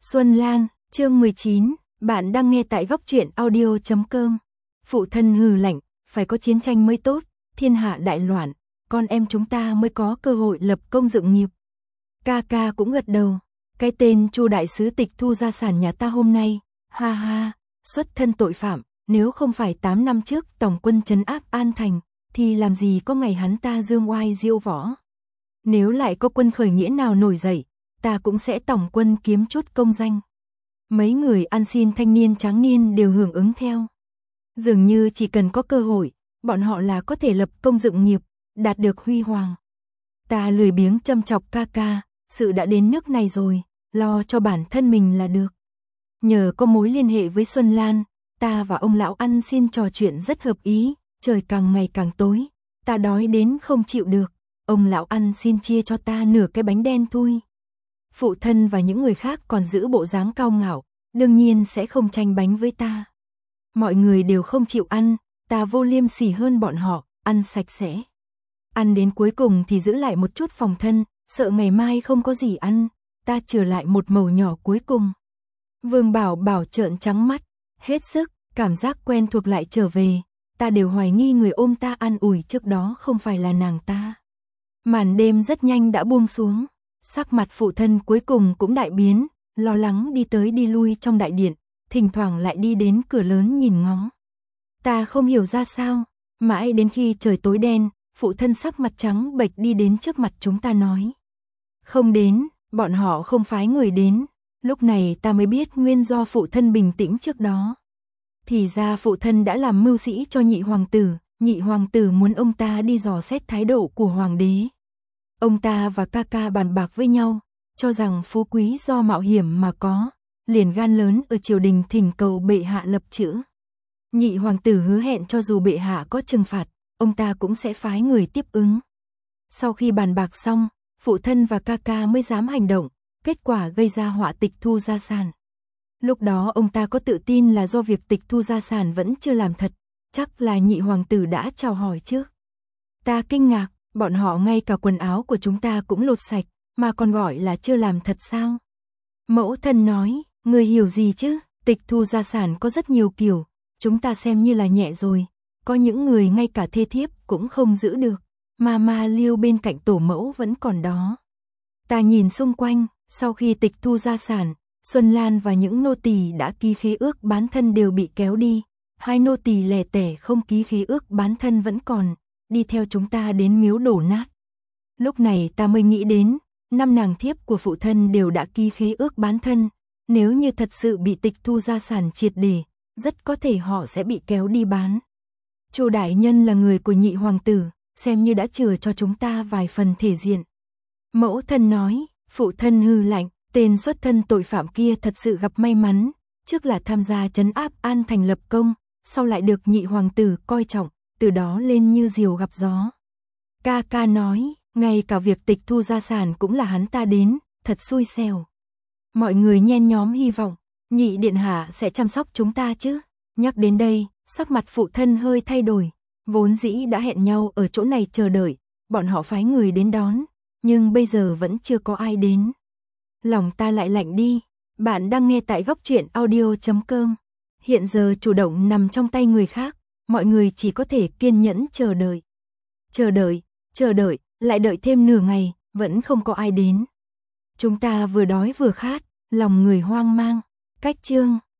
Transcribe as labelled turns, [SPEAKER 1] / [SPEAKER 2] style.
[SPEAKER 1] Xuân Lan, chương 19, bạn đang nghe tại góc truyện audio.com. Phụ thân hừ lạnh, phải có chiến tranh mới tốt, thiên hạ đại loạn, con em chúng ta mới có cơ hội lập công dựng nghiệp. Ca ca cũng gật đầu, cái tên Chu đại sứ tịch thu gia sản nhà ta hôm nay, ha ha, xuất thân tội phạm, nếu không phải 8 năm trước tổng quân trấn áp An Thành, thì làm gì có ngày hắn ta dương oai diêu võ. Nếu lại có quân khởi nghĩa nào nổi dậy, ta cũng sẽ tổng quân kiếm chút công danh. Mấy người ăn xin thanh niên tráng niên đều hưởng ứng theo. Dường như chỉ cần có cơ hội, bọn họ là có thể lập công dựng nghiệp, đạt được huy hoàng. Ta lười biếng châm chọc ca ca, sự đã đến nước này rồi, lo cho bản thân mình là được. Nhờ có mối liên hệ với Xuân Lan, ta và ông lão ăn xin trò chuyện rất hợp ý, trời càng ngày càng tối, ta đói đến không chịu được, ông lão ăn xin chia cho ta nửa cái bánh đen thui. Phụ thân và những người khác còn giữ bộ dáng cao ngạo, đương nhiên sẽ không tranh bánh với ta. Mọi người đều không chịu ăn, ta vô liêm sỉ hơn bọn họ, ăn sạch sẽ. Ăn đến cuối cùng thì giữ lại một chút phòng thân, sợ ngày mai không có gì ăn, ta chừa lại một mẩu nhỏ cuối cùng. Vương Bảo Bảo trợn trắng mắt, hết sức, cảm giác quen thuộc lại trở về, ta đều hoài nghi người ôm ta an ủi trước đó không phải là nàng ta. Màn đêm rất nhanh đã buông xuống, sắc mặt phụ thân cuối cùng cũng đại biến, lo lắng đi tới đi lui trong đại điện, thỉnh thoảng lại đi đến cửa lớn nhìn ngóng. Ta không hiểu ra sao, mãi đến khi trời tối đen, phụ thân sắc mặt trắng bệch đi đến trước mặt chúng ta nói. Không đến, bọn họ không phái người đến, lúc này ta mới biết nguyên do phụ thân bình tĩnh trước đó. Thì ra phụ thân đã làm mưu sĩ cho nhị hoàng tử muốn ông ta đi dò xét thái độ của hoàng đế. Ông ta và ca ca bàn bạc với nhau, cho rằng phú quý do mạo hiểm mà có, liền gan lớn ở triều đình thỉnh cầu bệ hạ lập chữ. Nhị hoàng tử hứa hẹn cho dù bệ hạ có trừng phạt, ông ta cũng sẽ phái người tiếp ứng. Sau khi bàn bạc xong, phụ thân và ca ca mới dám hành động, kết quả gây ra họa tịch thu gia sản. Lúc đó ông ta có tự tin là do việc tịch thu gia sản vẫn chưa làm thật, chắc là nhị hoàng tử đã chào hỏi trước. Ta kinh ngạc, bọn họ ngay cả quần áo của chúng ta cũng lột sạch, mà còn gọi là chưa làm thật sao? Mẫu thân nói, người hiểu gì chứ, tịch thu gia sản có rất nhiều kiểu, chúng ta xem như là nhẹ rồi, có những người ngay cả thê thiếp cũng không giữ được, mà Liêu bên cạnh tổ mẫu vẫn còn đó. Ta nhìn xung quanh, sau khi tịch thu gia sản, Xuân Lan và những nô tỳ đã ký khế ước bán thân đều bị kéo đi, hai nô tỳ lẻ tẻ không ký khế ước bán thân vẫn còn, đi theo chúng ta đến miếu đổ nát. Lúc này ta mới nghĩ đến, 5 nàng thiếp của phụ thân đều đã ký khế ước bán thân, nếu như thật sự bị tịch thu gia sản triệt để, rất có thể họ sẽ bị kéo đi bán. Chu đại nhân là người của nhị hoàng tử, xem như đã chừa cho chúng ta vài phần thể diện. Mẫu thân nói, phụ thân hừ lạnh, tên xuất thân tội phạm kia thật sự gặp may mắn, trước là tham gia trấn áp An Thành lập công, sau lại được nhị hoàng tử coi trọng, từ đó lên như diều gặp gió. Ca ca nói, ngay cả việc tịch thu gia sản cũng là hắn ta đến, thật xui xẻo. Mọi người nhen nhóm hy vọng, nhị điện hạ sẽ chăm sóc chúng ta chứ. Nhắc đến đây, sắc mặt phụ thân hơi thay đổi, vốn dĩ đã hẹn nhau ở chỗ này chờ đợi, bọn họ phái người đến đón, nhưng bây giờ vẫn chưa có ai đến. Lòng ta lại lạnh đi, bạn đang nghe tại góc truyện audio.com. Hiện giờ chủ động nằm trong tay người khác, mọi người chỉ có thể kiên nhẫn chờ đợi. Chờ đợi, lại đợi thêm nửa ngày, vẫn không có ai đến. Chúng ta vừa đói vừa khát, lòng người hoang mang. Cách chương